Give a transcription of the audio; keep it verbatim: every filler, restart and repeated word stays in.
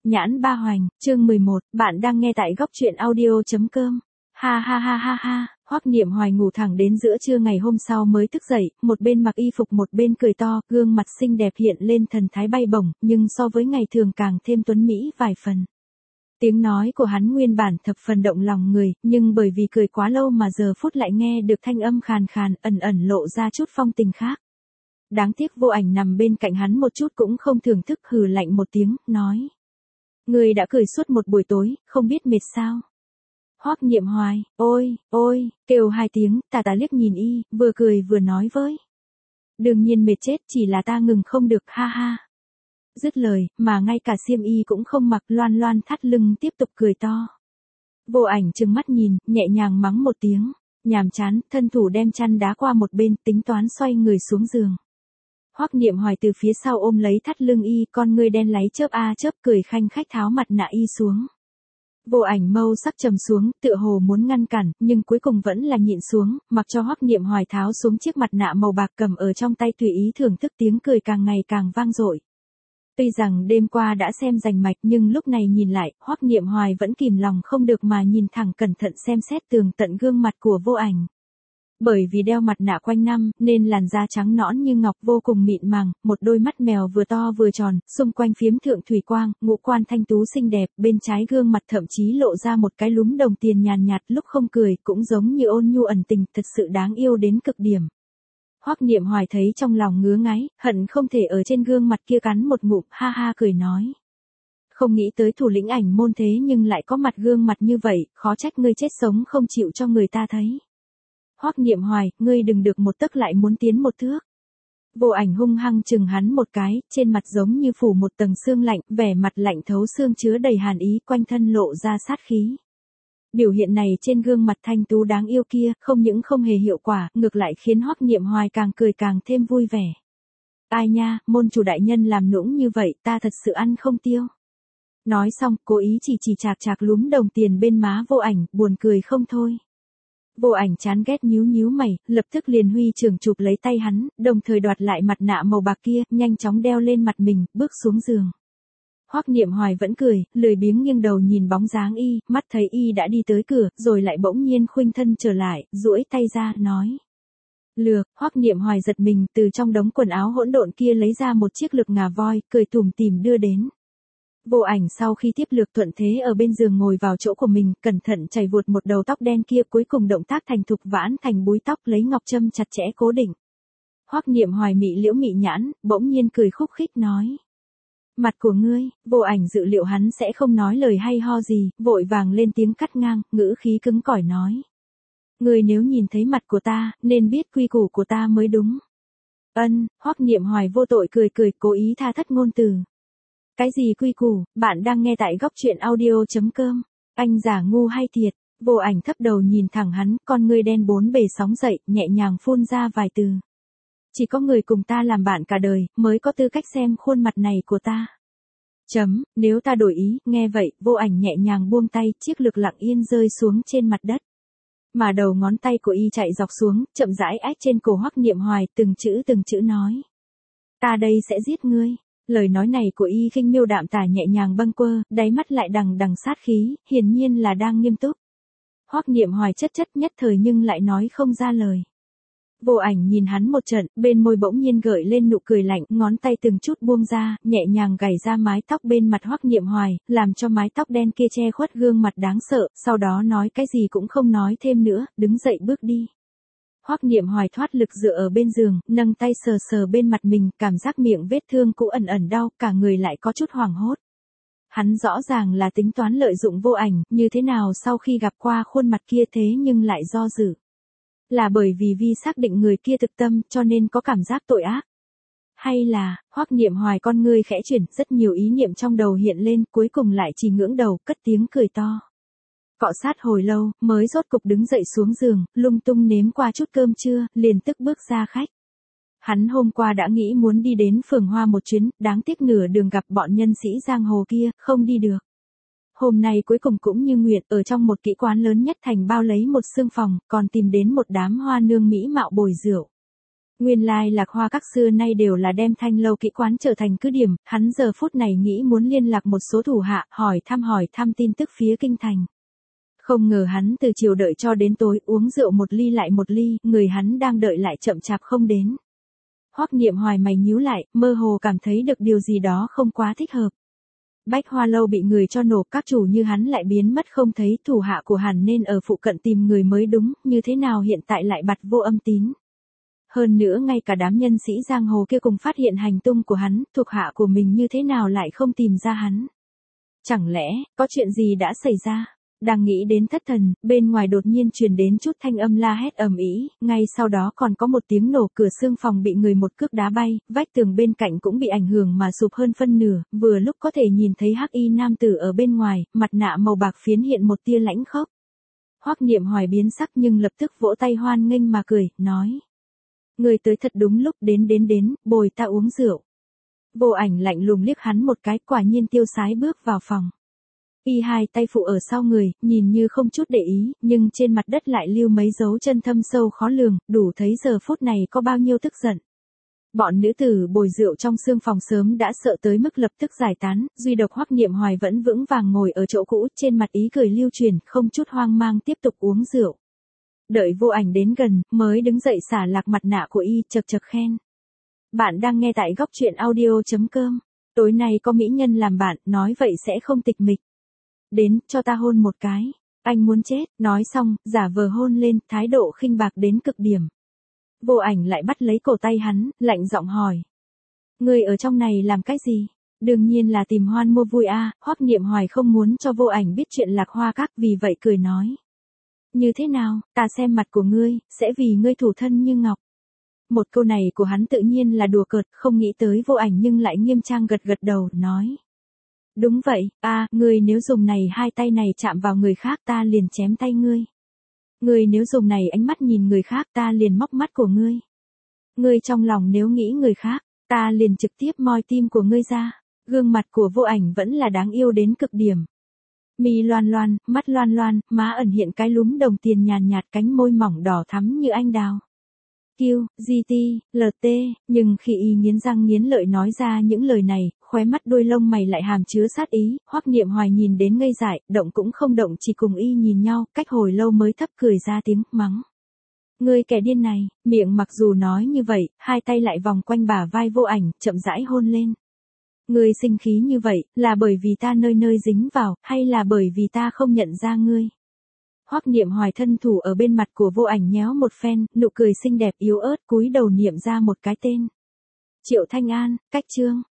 Nhãn ba hoành, chương mười một, bạn đang nghe tại góc truyện audio.com. Ha ha ha ha ha, Hoắc Niệm Hoài ngủ thẳng đến giữa trưa ngày hôm sau mới thức dậy, một bên mặc y phục một bên cười to, gương mặt xinh đẹp hiện lên thần thái bay bổng, nhưng so với ngày thường càng thêm tuấn mỹ vài phần. Tiếng nói của hắn nguyên bản thập phần động lòng người, nhưng bởi vì cười quá lâu mà giờ phút lại nghe được thanh âm khàn khàn, ẩn ẩn lộ ra chút phong tình khác. Đáng tiếc Vô Ảnh nằm bên cạnh hắn một chút cũng không thưởng thức, hừ lạnh một tiếng, nói. Người đã cười suốt một buổi tối, không biết mệt sao? Hoắc Niệm Hoài, ôi, ôi, kêu hai tiếng, tà tà liếc nhìn y, vừa cười vừa nói với. Đương nhiên mệt chết, chỉ là ta ngừng không được, ha ha. Dứt lời, mà ngay cả xiêm y cũng không mặc, loan loan thắt lưng tiếp tục cười to. Vô Ảnh trừng mắt nhìn, nhẹ nhàng mắng một tiếng, nhàm chán, thân thủ đem chăn đá qua một bên, tính toán xoay người xuống giường. Hoắc Niệm Hoài từ phía sau ôm lấy thắt lưng y, con ngươi đen láy chớp a chớp, cười khanh khách tháo mặt nạ y xuống. Vô Ảnh mâu sắc trầm xuống, tựa hồ muốn ngăn cản, nhưng cuối cùng vẫn là nhịn xuống, mặc cho Hoắc Niệm Hoài tháo xuống chiếc mặt nạ màu bạc cầm ở trong tay tùy ý thưởng thức, tiếng cười càng ngày càng vang dội. Tuy rằng đêm qua đã xem rành mạch nhưng lúc này nhìn lại, Hoắc Niệm Hoài vẫn kìm lòng không được mà nhìn thẳng cẩn thận xem xét tường tận gương mặt của Vô Ảnh. Bởi vì đeo mặt nạ quanh năm, nên làn da trắng nõn như ngọc vô cùng mịn màng, một đôi mắt mèo vừa to vừa tròn, xung quanh phiếm thượng thủy quang, ngũ quan thanh tú xinh đẹp, bên trái gương mặt thậm chí lộ ra một cái lúm đồng tiền nhàn nhạt, lúc không cười cũng giống như ôn nhu ẩn tình, thật sự đáng yêu đến cực điểm. Hoắc Niệm Hoài thấy trong lòng ngứa ngáy, hận không thể ở trên gương mặt kia cắn một ngụm, ha ha cười nói. Không nghĩ tới thủ lĩnh ảnh môn thế nhưng lại có mặt gương mặt như vậy, khó trách ngươi chết sống không chịu cho người ta thấy. Hoắc Niệm Hoài, ngươi đừng được một tấc lại muốn tiến một thước. Vô Ảnh hung hăng chừng hắn một cái, trên mặt giống như phủ một tầng sương lạnh, vẻ mặt lạnh thấu xương chứa đầy hàn ý, quanh thân lộ ra sát khí. Biểu hiện này trên gương mặt thanh tú đáng yêu kia, không những không hề hiệu quả, ngược lại khiến Hoắc Niệm Hoài càng cười càng thêm vui vẻ. Ai nha, môn chủ đại nhân làm nũng như vậy, ta thật sự ăn không tiêu. Nói xong, cố ý chỉ chỉ chạc chạc lúm đồng tiền bên má Vô Ảnh, buồn cười không thôi. Vô Ảnh chán ghét nhíu nhíu mày, lập tức liền huy trưởng chụp lấy tay hắn, đồng thời đoạt lại mặt nạ màu bạc kia, nhanh chóng đeo lên mặt mình, bước xuống giường. Hoắc Niệm Hoài vẫn cười, lười biếng nghiêng đầu nhìn bóng dáng y, mắt thấy y đã đi tới cửa, rồi lại bỗng nhiên khuynh thân trở lại, duỗi tay ra, nói. Lược, Hoắc Niệm Hoài giật mình, từ trong đống quần áo hỗn độn kia lấy ra một chiếc lược ngà voi, cười tủm tỉm đưa đến. Vô Ảnh sau khi tiếp lược thuận thế ở bên giường ngồi vào chỗ của mình, cẩn thận chảy vuột một đầu tóc đen kia, cuối cùng động tác thành thục vãn thành búi tóc, lấy ngọc châm chặt chẽ cố định. Hoắc Niệm Hoài mị liễu mị nhãn, bỗng nhiên cười khúc khích nói. Mặt của ngươi, Vô Ảnh dự liệu hắn sẽ không nói lời hay ho gì, vội vàng lên tiếng cắt ngang, ngữ khí cứng cỏi nói. Ngươi nếu nhìn thấy mặt của ta, nên biết quy củ của ta mới đúng. Ân, Hoắc Niệm Hoài vô tội cười cười, cố ý tha thất ngôn từ. Cái gì quy củ, bạn đang nghe tại góc truyện audio.com, anh giả ngu hay thiệt. Vô Ảnh thấp đầu nhìn thẳng hắn, con ngươi đen bốn bề sóng dậy, nhẹ nhàng phun ra vài từ. Chỉ có người cùng ta làm bạn cả đời, mới có tư cách xem khuôn mặt này của ta. Chấm, nếu ta đổi ý, nghe vậy, Vô Ảnh nhẹ nhàng buông tay, chiếc lược lặng yên rơi xuống trên mặt đất. Mà đầu ngón tay của y chạy dọc xuống, chậm rãi ách trên cổ Hoắc Niệm Hoài, từng chữ từng chữ nói. Ta đây sẽ giết ngươi. Lời nói này của y khinh miêu đạm tả nhẹ nhàng bâng quơ, đáy mắt lại đằng đằng sát khí, hiển nhiên là đang nghiêm túc. Hoắc Niệm Hoài chất chất nhất thời nhưng lại nói không ra lời. Vô Ảnh nhìn hắn một trận, bên môi bỗng nhiên gợi lên nụ cười lạnh, ngón tay từng chút buông ra, nhẹ nhàng gảy ra mái tóc bên mặt Hoắc Niệm Hoài, làm cho mái tóc đen kia che khuất gương mặt đáng sợ, sau đó nói cái gì cũng không nói thêm nữa, đứng dậy bước đi. Hoắc Niệm Hoài thoát lực dựa ở bên giường, nâng tay sờ sờ bên mặt mình, cảm giác miệng vết thương cũ ẩn ẩn đau, cả người lại có chút hoảng hốt. Hắn rõ ràng là tính toán lợi dụng Vô Ảnh, như thế nào sau khi gặp qua khuôn mặt kia thế nhưng lại do dự. Là bởi vì vi xác định người kia thực tâm, cho nên có cảm giác tội ác. Hay là, Hoắc Niệm Hoài con ngươi khẽ chuyển, rất nhiều ý niệm trong đầu hiện lên, cuối cùng lại chỉ ngưỡng đầu, cất tiếng cười to. Cọ sát hồi lâu, mới rốt cục đứng dậy xuống giường, lung tung nếm qua chút cơm trưa, liền tức bước ra khách. Hắn hôm qua đã nghĩ muốn đi đến phường Hoa một chuyến, đáng tiếc nửa đường gặp bọn nhân sĩ giang hồ kia, không đi được. Hôm nay cuối cùng cũng như nguyện, ở trong một kỹ quán lớn nhất thành bao lấy một xương phòng, còn tìm đến một đám hoa nương mỹ mạo bồi rượu. Nguyên lai Lạc Hoa các xưa nay đều là đem Thanh Lâu kỹ quán trở thành cứ điểm, hắn giờ phút này nghĩ muốn liên lạc một số thủ hạ, hỏi thăm hỏi thăm tin tức phía kinh thành. Không ngờ hắn từ chiều đợi cho đến tối, uống rượu một ly lại một ly, người hắn đang đợi lại chậm chạp không đến. Hoắc Niệm Hoài mày nhíu lại, mơ hồ cảm thấy được điều gì đó không quá thích hợp. Bách Hoa Lâu bị người cho nổ, các chủ như hắn lại biến mất không thấy, thủ hạ của hắn nên ở phụ cận tìm người mới đúng, như thế nào hiện tại lại bặt vô âm tín. Hơn nữa ngay cả đám nhân sĩ giang hồ kia cùng phát hiện hành tung của hắn, thuộc hạ của mình như thế nào lại không tìm ra hắn. Chẳng lẽ, có chuyện gì đã xảy ra? Đang nghĩ đến thất thần, bên ngoài đột nhiên truyền đến chút thanh âm la hét ầm ĩ, ngay sau đó còn có một tiếng nổ, cửa xương phòng bị người một cước đá bay, vách tường bên cạnh cũng bị ảnh hưởng mà sụp hơn phân nửa, vừa lúc có thể nhìn thấy hắc y nam tử ở bên ngoài, mặt nạ màu bạc phiến hiện một tia lãnh khốc. Hoắc Niệm Hoài biến sắc nhưng lập tức vỗ tay hoan nghênh mà cười, nói: "Người tới thật đúng lúc, đến đến đến, bồi ta uống rượu." Vô Ảnh lạnh lùng liếc hắn một cái, quả nhiên tiêu sái bước vào phòng. Y hai tay phụ ở sau người, nhìn như không chút để ý, nhưng trên mặt đất lại lưu mấy dấu chân thâm sâu khó lường, đủ thấy giờ phút này có bao nhiêu tức giận. Bọn nữ tử bồi rượu trong sương phòng sớm đã sợ tới mức lập tức giải tán, duy độc Hoắc Niệm Hoài vẫn vững vàng ngồi ở chỗ cũ, trên mặt ý cười lưu truyền, không chút hoang mang tiếp tục uống rượu. Đợi Vô Ảnh đến gần, mới đứng dậy xả lạc mặt nạ của y, chậc chậc khen: "Bạn đang nghe tại góc truyện audio chấm com. Tối nay có mỹ nhân làm bạn, nói vậy sẽ không tịch mịch. Đến, cho ta hôn một cái. Anh muốn chết." Nói xong, giả vờ hôn lên, thái độ khinh bạc đến cực điểm. Vô Ảnh lại bắt lấy cổ tay hắn, lạnh giọng hỏi: "Ngươi ở trong này làm cái gì?" "Đương nhiên là tìm hoan mua vui a." À. Hoắc Niệm Hoài không muốn cho Vô Ảnh biết chuyện Lạc Hoa các, vì vậy cười nói: "Như thế nào, ta xem mặt của ngươi, sẽ vì ngươi thủ thân như ngọc." Một câu này của hắn tự nhiên là đùa cợt, không nghĩ tới Vô Ảnh nhưng lại nghiêm trang gật gật đầu, nói: "Đúng vậy, a, à, ngươi nếu dùng này hai tay này chạm vào người khác ta liền chém tay ngươi. Ngươi nếu dùng này ánh mắt nhìn người khác ta liền móc mắt của ngươi. Ngươi trong lòng nếu nghĩ người khác, ta liền trực tiếp moi tim của ngươi ra." Gương mặt của Vô Ảnh vẫn là đáng yêu đến cực điểm. Mi loan loan, mắt loan loan, má ẩn hiện cái lúm đồng tiền nhàn nhạt, cánh môi mỏng đỏ thắm như anh đào. Q, G T, L T, nhưng khi y nghiến răng nghiến lợi nói ra những lời này, khóe mắt đôi lông mày lại hàm chứa sát ý, Hoắc Niệm Hoài nhìn đến ngây dại, động cũng không động, chỉ cùng y nhìn nhau, cách hồi lâu mới thấp cười ra tiếng, mắng: "Ngươi kẻ điên này." Miệng mặc dù nói như vậy, hai tay lại vòng quanh bả vai Vô Ảnh, chậm rãi hôn lên. "Ngươi sinh khí như vậy, là bởi vì ta nơi nơi dính vào, hay là bởi vì ta không nhận ra ngươi?" Hoắc Niệm Hoài thân thủ ở bên mặt của Vô Ảnh nhéo một phen, nụ cười xinh đẹp yếu ớt, cúi đầu niệm ra một cái tên: "Triệu Thanh An." Cách chương